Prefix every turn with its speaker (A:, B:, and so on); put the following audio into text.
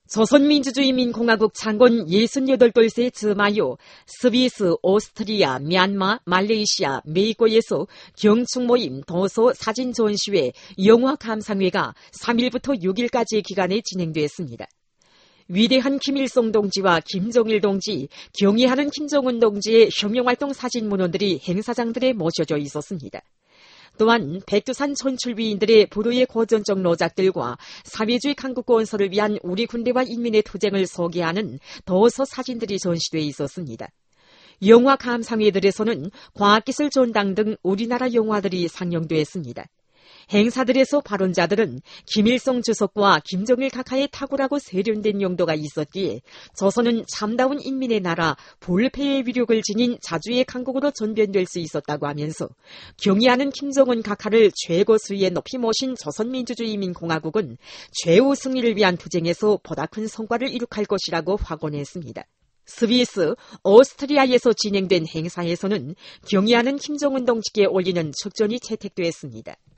A: 조선민주주의민공화국 창건 68돌째 즈마요, 스위스, 오스트리아, 미얀마, 말레이시아, 메이코에서 경축 모임 도서 사진 전시회 영화 감상회가 3일부터 6일까지 기간에 진행됐습니다. 위대한 김일성 동지와 김정일 동지, 경의하는 김정은 동지의 혁명활동 사진 문헌들이 행사장들에 모셔져 있었습니다. 또한 백두산 천출비인들의 불후의 고전적 노작들과 사회주의 강국 건설을 위한 우리 군대와 인민의 투쟁을 소개하는 도서 사진들이 전시돼 있었습니다. 영화 감상회들에서는 과학기술 전당 등 우리나라 영화들이 상영됐습니다. 행사들에서 발언자들은 김일성 주석과 김정일 각하의 탁월하고 세련된 용도가 있었기에 조선은 참다운 인민의 나라, 불패의 위력을 지닌 자주의 강국으로 전변될 수 있었다고 하면서 경의하는 김정은 각하를 최고 수위에 높이 모신 조선민주주의민공화국은 최후 승리를 위한 투쟁에서 보다 큰 성과를 이룩할 것이라고 확언했습니다. 스위스, 오스트리아에서 진행된 행사에서는 경의하는 김정은 동지께 올리는 척전이 채택됐습니다.